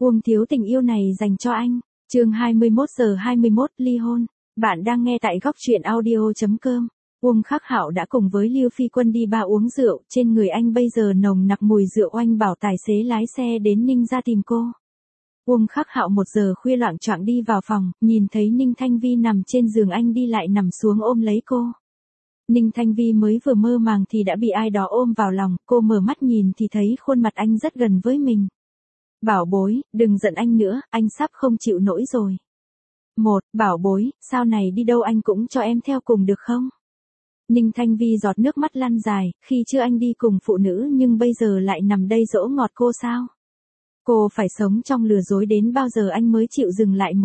Uông thiếu tình yêu này dành cho anh. Chương 21:21 ly hôn. Bạn đang nghe tại góc truyện audio.com. Uông Khắc Hạo đã cùng với Lưu Phi Quân đi bar uống rượu, trên người anh bây giờ nồng nặc mùi rượu. Anh bảo tài xế lái xe đến Ninh ra tìm cô. Uông Khắc Hạo 1 giờ khuya loạng choạng đi vào phòng, nhìn thấy Ninh Thanh Vi nằm trên giường, anh đi lại nằm xuống ôm lấy cô. Ninh Thanh Vi mới vừa mơ màng thì đã bị ai đó ôm vào lòng, cô mở mắt nhìn thì thấy khuôn mặt anh rất gần với mình. Bảo bối, đừng giận anh nữa, anh sắp không chịu nổi rồi. Bảo bối, sau này đi đâu anh cũng cho em theo cùng được không? Ninh Thanh Vi giọt nước mắt lăn dài, khi chưa anh đi cùng phụ nữ nhưng bây giờ lại nằm đây dỗ ngọt cô sao? Cô phải sống trong lừa dối đến bao giờ anh mới chịu dừng lại?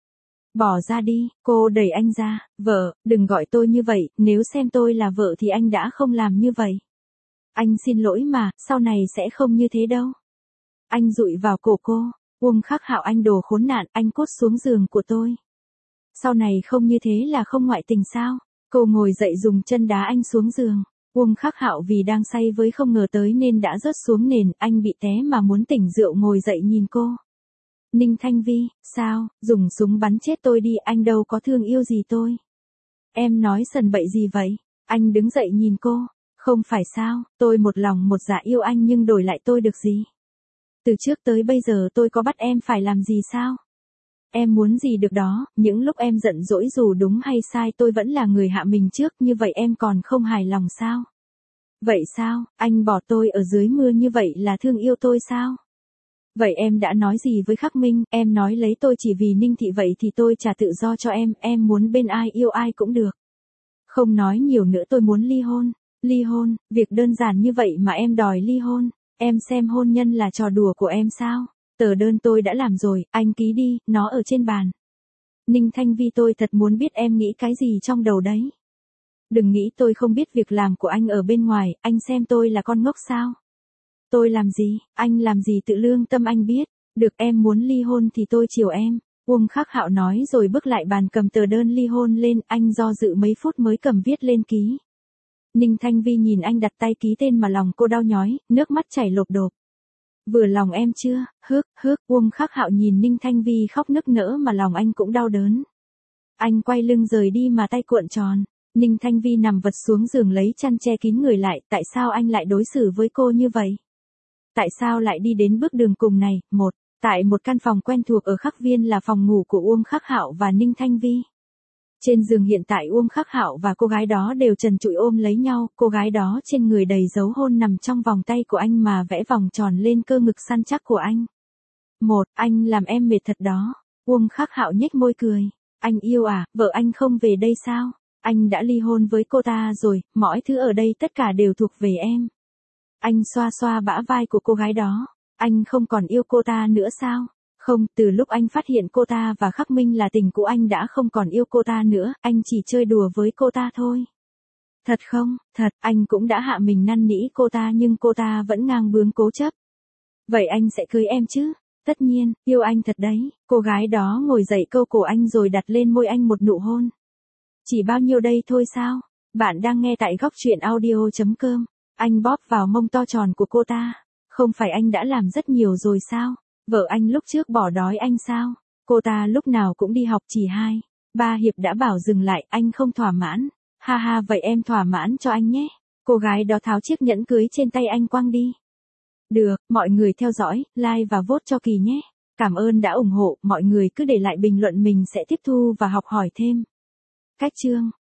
Bỏ ra đi, cô đẩy anh ra. Vợ, đừng gọi tôi như vậy, nếu xem tôi là vợ thì anh đã không làm như vậy. Anh xin lỗi mà, sau này sẽ không như thế đâu. Anh dụi vào cổ cô. Uông Khắc Hạo, anh đồ khốn nạn, anh cút xuống giường của tôi. Sau này không như thế là không ngoại tình sao? Cô ngồi dậy dùng chân đá anh xuống giường. Uông Khắc Hạo vì đang say với không ngờ tới nên đã rớt xuống nền, anh bị té mà muốn tỉnh rượu ngồi dậy nhìn cô. Ninh Thanh Vi, sao, dùng súng bắn chết tôi đi, anh đâu có thương yêu gì tôi. Em nói sần bậy gì vậy? Anh đứng dậy nhìn cô. Không phải sao, tôi một lòng một dạ yêu anh nhưng đổi lại tôi được gì? Từ trước tới bây giờ tôi có bắt em phải làm gì sao? Em muốn gì được đó, những lúc em giận dỗi dù đúng hay sai tôi vẫn là người hạ mình trước, như vậy em còn không hài lòng sao? Vậy sao, anh bỏ tôi ở dưới mưa như vậy là thương yêu tôi sao? Vậy em đã nói gì với Khắc Minh? Em nói lấy tôi chỉ vì Ninh Thị, vậy thì tôi trả tự do cho em muốn bên ai yêu ai cũng được. Không nói nhiều nữa, tôi muốn ly hôn. Ly hôn, việc đơn giản như vậy mà em đòi ly hôn. Em xem hôn nhân là trò đùa của em sao? Tờ đơn tôi đã làm rồi, anh ký đi, nó ở trên bàn. Ninh Thanh Vi, tôi thật muốn biết em nghĩ cái gì trong đầu đấy. Đừng nghĩ tôi không biết việc làm của anh ở bên ngoài, anh xem tôi là con ngốc sao? Tôi làm gì, anh làm gì tự lương tâm anh biết. Được, em muốn ly hôn thì tôi chiều em. Uông Khắc Hạo nói rồi bước lại bàn cầm tờ đơn ly hôn lên, anh do dự mấy phút mới cầm viết lên ký. Ninh Thanh Vi nhìn anh đặt tay ký tên mà lòng cô đau nhói, nước mắt chảy lộp đột. Vừa lòng em chưa? Uông Khắc Hạo nhìn Ninh Thanh Vi khóc nức nở mà lòng anh cũng đau đớn. Anh quay lưng rời đi mà tay cuộn tròn. Ninh Thanh Vi nằm vật xuống giường lấy chăn che kín người lại, tại sao anh lại đối xử với cô như vậy? Tại sao lại đi đến bước đường cùng này? Tại một căn phòng quen thuộc ở Khắc Viên là phòng ngủ của Uông Khắc Hạo và Ninh Thanh Vi. Trên giường hiện tại Uông Khắc Hạo và cô gái đó đều trần trụi ôm lấy nhau, cô gái đó trên người đầy dấu hôn nằm trong vòng tay của anh mà vẽ vòng tròn lên cơ ngực săn chắc của anh. Anh làm em mệt thật đó. Uông Khắc Hạo nhếch môi cười. Anh yêu à, vợ anh không về đây sao? Anh đã ly hôn với cô ta rồi, mọi thứ ở đây tất cả đều thuộc về em. Anh xoa xoa bả vai của cô gái đó. Anh không còn yêu cô ta nữa sao? Không, từ lúc anh phát hiện cô ta và Khắc Minh là tình cũ anh đã không còn yêu cô ta nữa, anh chỉ chơi đùa với cô ta thôi. Thật không? Thật, anh cũng đã hạ mình năn nỉ cô ta nhưng cô ta vẫn ngang bướng cố chấp. Vậy anh sẽ cưới em chứ? Tất nhiên, yêu anh thật đấy. Cô gái đó ngồi dậy câu cổ anh rồi đặt lên môi anh một nụ hôn. Chỉ bao nhiêu đây thôi sao? Bạn đang nghe tại góc truyện audio.com. Anh bóp vào mông to tròn của cô ta. Không phải anh đã làm rất nhiều rồi sao? Vợ anh lúc trước bỏ đói anh sao? Cô ta lúc nào cũng đi học, chỉ 2-3 hiệp đã bảo dừng lại, anh không thỏa mãn. Ha, vậy em thỏa mãn cho anh nhé. Cô gái đó tháo chiếc nhẫn cưới trên tay anh quăng đi. Được, mọi người theo dõi, like và vote cho Kỳ nhé. Cảm ơn đã ủng hộ, mọi người cứ để lại bình luận, mình sẽ tiếp thu và học hỏi thêm. Cách chương